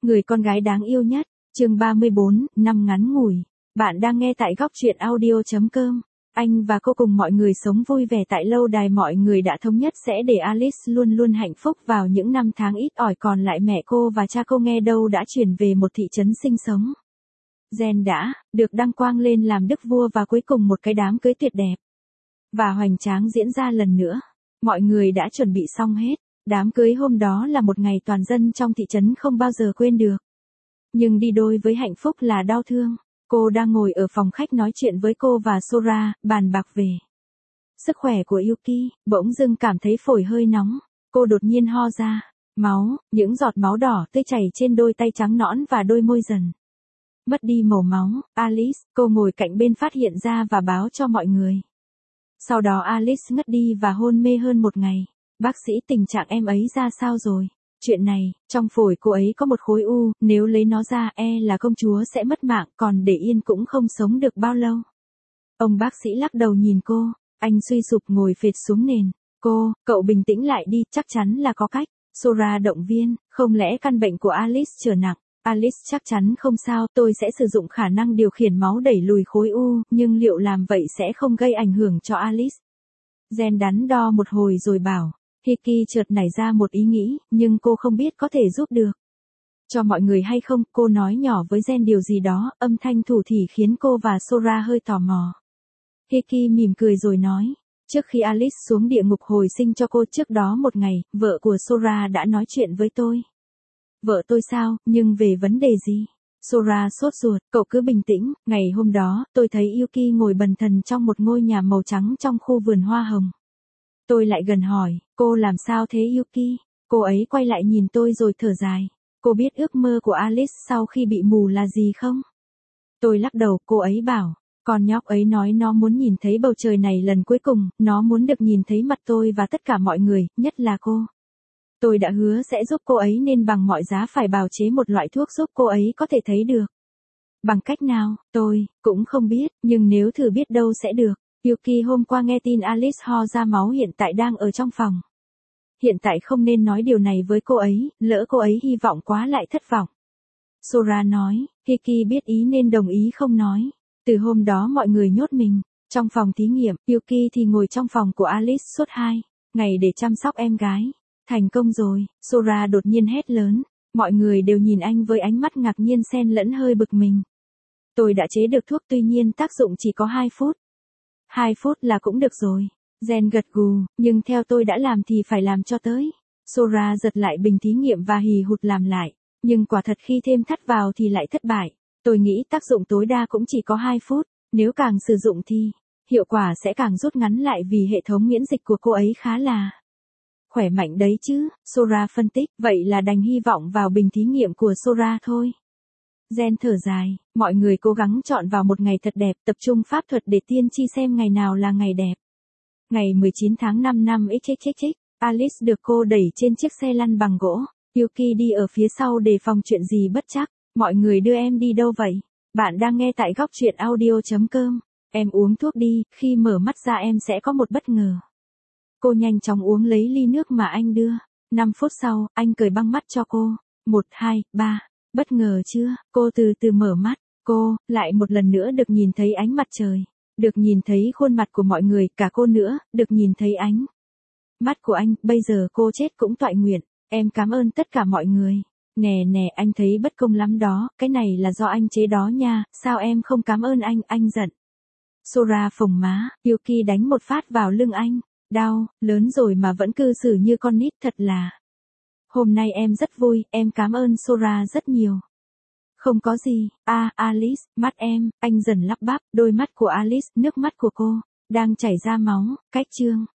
Người con gái đáng yêu nhất, chương 34, năm ngắn ngủi. Bạn đang nghe tại góc truyện audio.com. Anh và cô cùng mọi người sống vui vẻ tại lâu đài, mọi người đã thống nhất sẽ để Alice luôn luôn hạnh phúc vào những năm tháng ít ỏi còn lại. Mẹ cô và cha cô nghe đâu đã chuyển về một thị trấn sinh sống. Jen đã được đăng quang lên làm đức vua và cuối cùng một cái đám cưới tuyệt đẹp và hoành tráng diễn ra lần nữa. Mọi người đã chuẩn bị xong hết. Đám cưới hôm đó là một ngày toàn dân trong thị trấn không bao giờ quên được. Nhưng đi đôi với hạnh phúc là đau thương. Cô đang ngồi ở phòng khách nói chuyện với cô và Sora, bàn bạc về sức khỏe của Yuki, bỗng dưng cảm thấy phổi hơi nóng. Cô đột nhiên ho ra, máu, những giọt máu đỏ tươi chảy trên đôi tay trắng nõn và đôi môi dần mất đi màu máu. Alice, cô ngồi cạnh bên phát hiện ra và báo cho mọi người. Sau đó Alice ngất đi và hôn mê hơn một ngày. Bác sĩ, tình trạng em ấy ra sao rồi? Chuyện này, trong phổi cô ấy có một khối u, nếu lấy nó ra là công chúa sẽ mất mạng, còn để yên cũng không sống được bao lâu. Ông bác sĩ lắc đầu nhìn cô, anh suy sụp ngồi phệt xuống nền. Cậu bình tĩnh lại đi, chắc chắn là có cách. Sora động viên, không lẽ căn bệnh của Alice trở nặng? Alice chắc chắn không sao, tôi sẽ sử dụng khả năng điều khiển máu đẩy lùi khối u, nhưng liệu làm vậy sẽ không gây ảnh hưởng cho Alice? Jen đắn đo một hồi rồi bảo. Hiki chợt nảy ra một ý nghĩ, nhưng cô không biết có thể giúp được cho mọi người hay không. Cô nói nhỏ với Jen điều gì đó, âm thanh thủ thỉ khiến cô và Sora hơi tò mò. Hiki mỉm cười rồi nói, trước khi Alice xuống địa ngục hồi sinh cho cô trước đó một ngày, vợ của Sora đã nói chuyện với tôi. Vợ tôi sao, nhưng về vấn đề gì? Sora sốt ruột, cậu cứ bình tĩnh, ngày hôm đó, tôi thấy Yuki ngồi bần thần trong một ngôi nhà màu trắng trong khu vườn hoa hồng. Tôi lại gần hỏi, cô làm sao thế Yuki? Cô ấy quay lại nhìn tôi rồi thở dài. Cô biết ước mơ của Alice sau khi bị mù là gì không? Tôi lắc đầu, cô ấy bảo, con nhóc ấy nói nó muốn nhìn thấy bầu trời này lần cuối cùng, nó muốn được nhìn thấy mặt tôi và tất cả mọi người, nhất là cô. Tôi đã hứa sẽ giúp cô ấy nên bằng mọi giá phải bào chế một loại thuốc giúp cô ấy có thể thấy được. Bằng cách nào, tôi cũng không biết, nhưng nếu thử biết đâu sẽ được. Yuki hôm qua nghe tin Alice ho ra máu hiện tại đang ở trong phòng. Hiện tại không nên nói điều này với cô ấy, lỡ cô ấy hy vọng quá lại thất vọng. Sora nói, Hiki biết ý nên đồng ý không nói. Từ hôm đó mọi người nhốt mình trong phòng thí nghiệm, Yuki thì ngồi trong phòng của Alice suốt 2 ngày để chăm sóc em gái. Thành công rồi, Sora đột nhiên hét lớn. Mọi người đều nhìn anh với ánh mắt ngạc nhiên xen lẫn hơi bực mình. Tôi đã chế được thuốc, tuy nhiên tác dụng chỉ có 2 phút. 2 phút là cũng được rồi. Jen gật gù, nhưng theo tôi đã làm thì phải làm cho tới. Sora giật lại bình thí nghiệm và hì hụt làm lại. Nhưng quả thật khi thêm thắt vào thì lại thất bại. Tôi nghĩ tác dụng tối đa cũng chỉ có 2 phút. Nếu càng sử dụng thì hiệu quả sẽ càng rút ngắn lại vì hệ thống miễn dịch của cô ấy khá là khỏe mạnh đấy chứ. Sora phân tích, vậy là đành hy vọng vào bình thí nghiệm của Sora thôi. Jen thở dài, mọi người cố gắng chọn vào một ngày thật đẹp, tập trung pháp thuật để tiên tri xem ngày nào là ngày đẹp. Ngày 19 tháng 5 năm XXXX, Alice được cô đẩy trên chiếc xe lăn bằng gỗ. Yuki đi ở phía sau đề phòng chuyện gì bất trắc. Mọi người đưa em đi đâu vậy? Bạn đang nghe tại góc truyện audio.com. Em uống thuốc đi, khi mở mắt ra em sẽ có một bất ngờ. Cô nhanh chóng uống lấy ly nước mà anh đưa. 5 phút sau, anh cởi băng mắt cho cô. 1, 2, 3. Bất ngờ chưa? Cô từ từ mở mắt. Cô, lại một lần nữa được nhìn thấy ánh mặt trời. Được nhìn thấy khuôn mặt của mọi người, cả cô nữa, được nhìn thấy ánh mắt của anh. Bây giờ cô chết cũng toại nguyện. Em cảm ơn tất cả mọi người. Nè, anh thấy bất công lắm đó, cái này là do anh chế đó nha, sao em không cảm ơn anh giận. Sora phồng má, Yuki đánh một phát vào lưng anh. Đau, lớn rồi mà vẫn cư xử như con nít, thật là. Hôm nay em rất vui, em cảm ơn Sora rất nhiều. Không có gì, Alice, mắt em, anh dần lắp bắp, đôi mắt của Alice, nước mắt của cô đang chảy ra máu. Cách chương